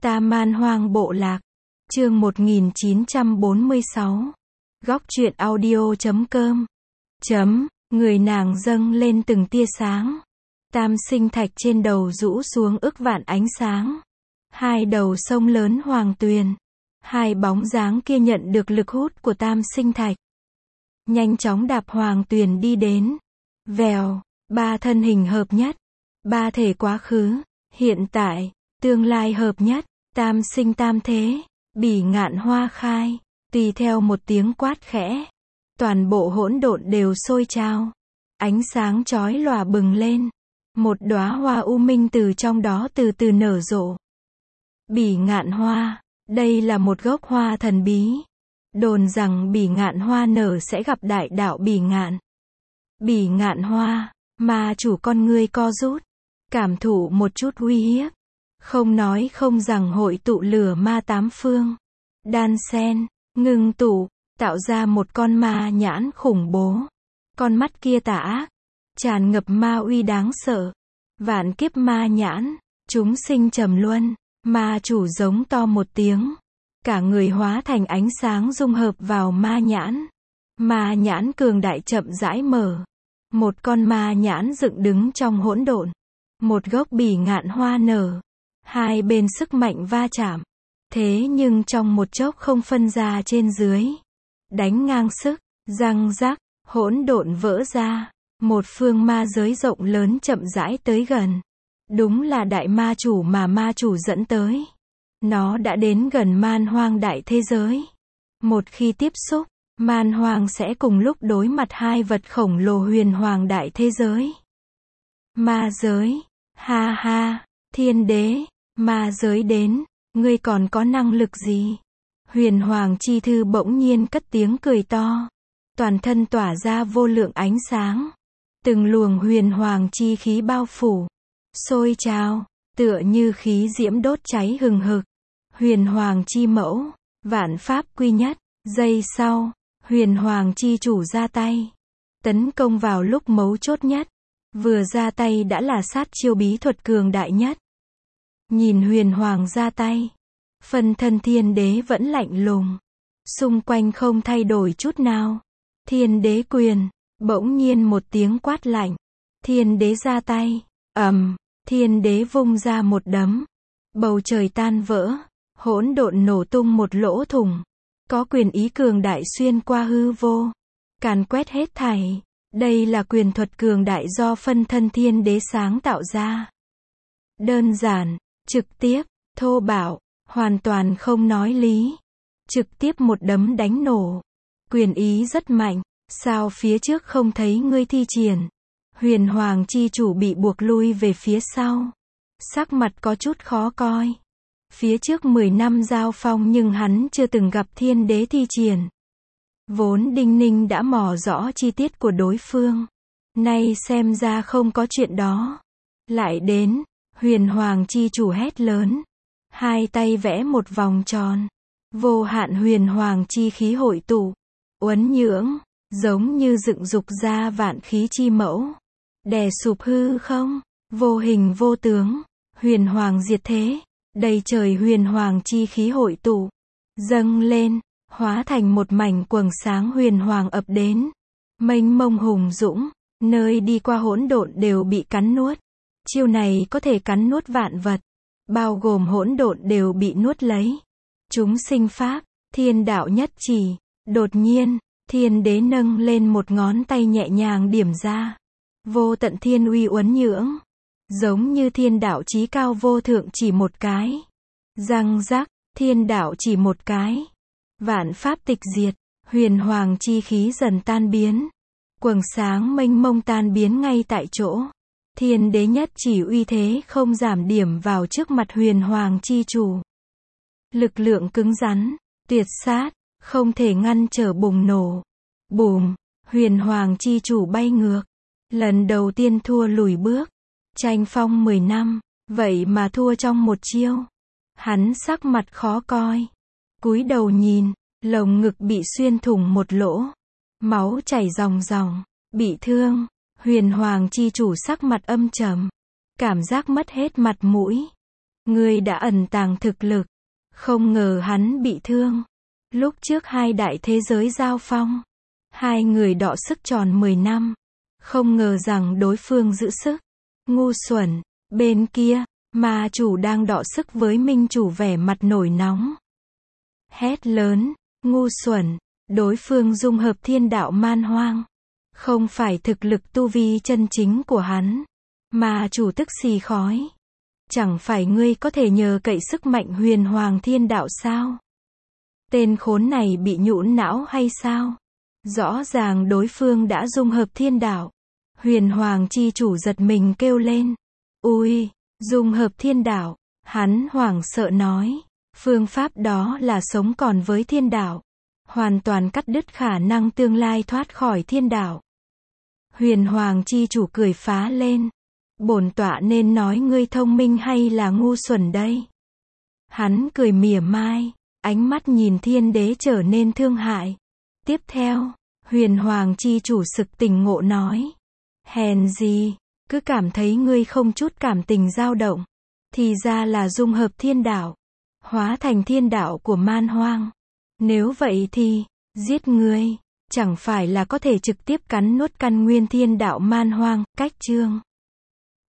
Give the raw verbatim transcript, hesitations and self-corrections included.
Ta Man Hoang Bộ Lạc. Chương một nghìn chín trăm bốn mươi sáu. Góc truyện audio chấm com. Chấm, người nàng dâng lên từng tia sáng. Tam sinh thạch trên đầu rũ xuống ức vạn ánh sáng. Hai đầu sông lớn Hoàng Tuyền. Hai bóng dáng kia nhận được lực hút của tam sinh thạch. Nhanh chóng đạp Hoàng Tuyền đi đến. Vèo, ba thân hình hợp nhất. Ba thể quá khứ, hiện tại, tương lai hợp nhất. Tam sinh tam thế, bỉ ngạn hoa khai. Tùy theo một tiếng quát khẽ, toàn bộ hỗn độn đều sôi trào. Ánh sáng chói lòa bừng lên. Một đóa hoa u minh từ trong đó từ từ nở rộ. Bỉ ngạn hoa, đây là một gốc hoa thần bí. Đồn rằng bỉ ngạn hoa nở sẽ gặp đại đạo bỉ ngạn. Bỉ ngạn hoa, ma chủ con ngươi co rút, cảm thụ một chút uy hiếp. Không nói không rằng hội tụ lửa ma tám phương. Đan sen, ngưng tụ, tạo ra một con ma nhãn khủng bố. Con mắt kia tà ác, tràn ngập ma uy đáng sợ. Vạn kiếp ma nhãn, chúng sinh trầm luân. Ma chủ giống to một tiếng. Cả người hóa thành ánh sáng dung hợp vào ma nhãn. Ma nhãn cường đại chậm rãi mở. Một con ma nhãn dựng đứng trong hỗn độn. Một gốc bỉ ngạn hoa nở. Hai bên sức mạnh va chạm. Thế nhưng trong một chốc không phân ra trên dưới. Đánh ngang sức, răng rắc, hỗn độn vỡ ra. Một phương ma giới rộng lớn chậm rãi tới gần. Đúng là đại ma chủ mà ma chủ dẫn tới. Nó đã đến gần man hoang đại thế giới. Một khi tiếp xúc, man hoang sẽ cùng lúc đối mặt hai vật khổng lồ huyền hoàng đại thế giới. Ma giới, ha ha, thiên đế, ma giới đến, ngươi còn có năng lực gì? Huyền hoàng chi thư bỗng nhiên cất tiếng cười to. Toàn thân tỏa ra vô lượng ánh sáng. Từng luồng huyền hoàng chi khí bao phủ. Sôi trào, tựa như khí diễm đốt cháy hừng hực. Huyền hoàng chi mẫu, vạn pháp quy nhất. Giây sau, huyền hoàng chi chủ ra tay. Tấn công vào lúc mấu chốt nhất. Vừa ra tay đã là sát chiêu bí thuật cường đại nhất. Nhìn huyền hoàng ra tay. Phân thân thiên đế vẫn lạnh lùng. Xung quanh không thay đổi chút nào. Thiên đế quyền. Bỗng nhiên một tiếng quát lạnh. Thiên đế ra tay. Ầm. Thiên đế vung ra một đấm. Bầu trời tan vỡ. Hỗn độn nổ tung một lỗ thủng. Có quyền ý cường đại xuyên qua hư vô. Càn quét hết thảy. Đây là quyền thuật cường đại do phân thân thiên đế sáng tạo ra. Đơn giản, trực tiếp, thô bạo, hoàn toàn không nói lý. Trực tiếp một đấm đánh nổ. Quyền ý rất mạnh. Sao phía trước không thấy ngươi thi triển? Huyền hoàng chi chủ bị buộc lui về phía sau. Sắc mặt có chút khó coi. Phía trước mười năm giao phong nhưng hắn chưa từng gặp thiên đế thi triển. Vốn Đinh Ninh đã mò rõ chi tiết của đối phương. Nay xem ra không có chuyện đó. Lại đến, huyền hoàng chi chủ hét lớn. Hai tay vẽ một vòng tròn. Vô hạn huyền hoàng chi khí hội tụ. Uốn nhưỡng, giống như dựng dục ra vạn khí chi mẫu. Đè sụp hư không, vô hình vô tướng. Huyền hoàng diệt thế. Đầy trời huyền hoàng chi khí hội tụ. Dâng lên. Hóa thành một mảnh quầng sáng huyền hoàng ập đến. Mênh mông hùng dũng, nơi đi qua hỗn độn đều bị cắn nuốt. Chiêu này có thể cắn nuốt vạn vật, bao gồm hỗn độn đều bị nuốt lấy. Chúng sinh pháp, thiên đạo nhất chỉ. Đột nhiên, thiên đế nâng lên một ngón tay nhẹ nhàng điểm ra. Vô tận thiên uy uốn nhưỡng. Giống như thiên đạo chí cao vô thượng chỉ một cái. Răng rắc, thiên đạo chỉ một cái. Vạn pháp tịch diệt, huyền hoàng chi khí dần tan biến. Quầng sáng mênh mông tan biến ngay tại chỗ. Thiên đế nhất chỉ uy thế không giảm điểm vào trước mặt huyền hoàng chi chủ. Lực lượng cứng rắn, tuyệt sát, không thể ngăn trở bùng nổ. Bùm, huyền hoàng chi chủ bay ngược. Lần đầu tiên thua lùi bước. Tranh phong mười năm, vậy mà thua trong một chiêu. Hắn sắc mặt khó coi. Cúi đầu nhìn, lồng ngực bị xuyên thủng một lỗ. Máu chảy ròng ròng, bị thương. Huyền hoàng chi chủ sắc mặt âm trầm. Cảm giác mất hết mặt mũi. Ngươi đã ẩn tàng thực lực. Không ngờ hắn bị thương. Lúc trước hai đại thế giới giao phong. Hai người đọ sức tròn mười năm. Không ngờ rằng đối phương giữ sức. Ngu xuẩn. Bên kia, ma chủ đang đọ sức với minh chủ vẻ mặt nổi nóng. Hét lớn, ngu xuẩn. Đối phương dung hợp thiên đạo man hoang. Không phải thực lực tu vi chân chính của hắn. Ma chủ tức xì khói. Chẳng phải ngươi có thể nhờ cậy sức mạnh huyền hoàng thiên đạo sao? Tên khốn này bị nhũn não hay sao? Rõ ràng đối phương đã dung hợp thiên đạo. Huyền hoàng chi chủ giật mình kêu lên. Ui, dung hợp thiên đạo. Hắn hoảng sợ nói. Phương pháp đó là sống còn với thiên đạo. Hoàn toàn cắt đứt khả năng tương lai thoát khỏi thiên đạo. Huyền hoàng chi chủ cười phá lên. Bổn tọa nên nói ngươi thông minh hay là ngu xuẩn đây? Hắn cười mỉa mai, ánh mắt nhìn thiên đế trở nên thương hại. Tiếp theo, huyền hoàng chi chủ sực tỉnh ngộ nói. Hèn gì, cứ cảm thấy ngươi không chút cảm tình dao động. Thì ra là dung hợp thiên đạo. Hóa thành thiên đạo của man hoang. Nếu vậy thì, giết ngươi, chẳng phải là có thể trực tiếp cắn nuốt căn nguyên thiên đạo man hoang, cách chương.